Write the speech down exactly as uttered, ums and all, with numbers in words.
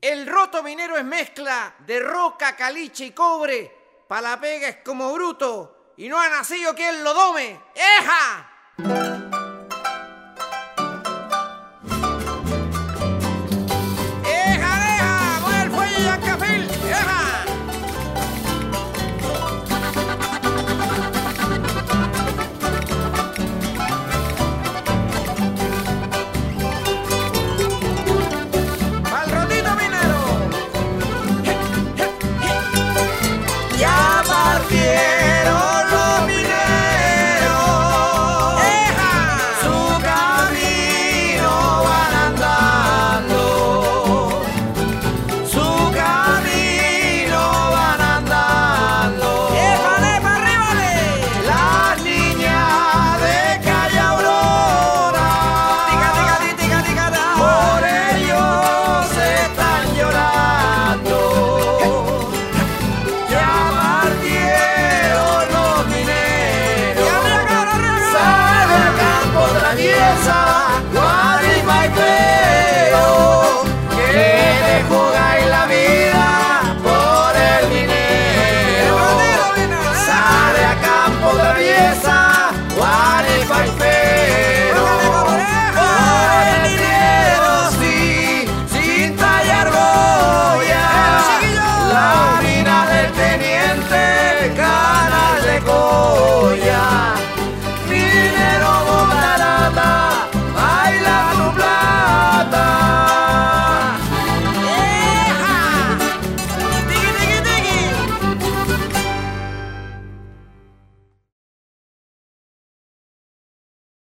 El roto minero es mezcla de roca, caliche y cobre. Pa' la pega es como bruto y no ha nacido quien lo dome. ¡Eja!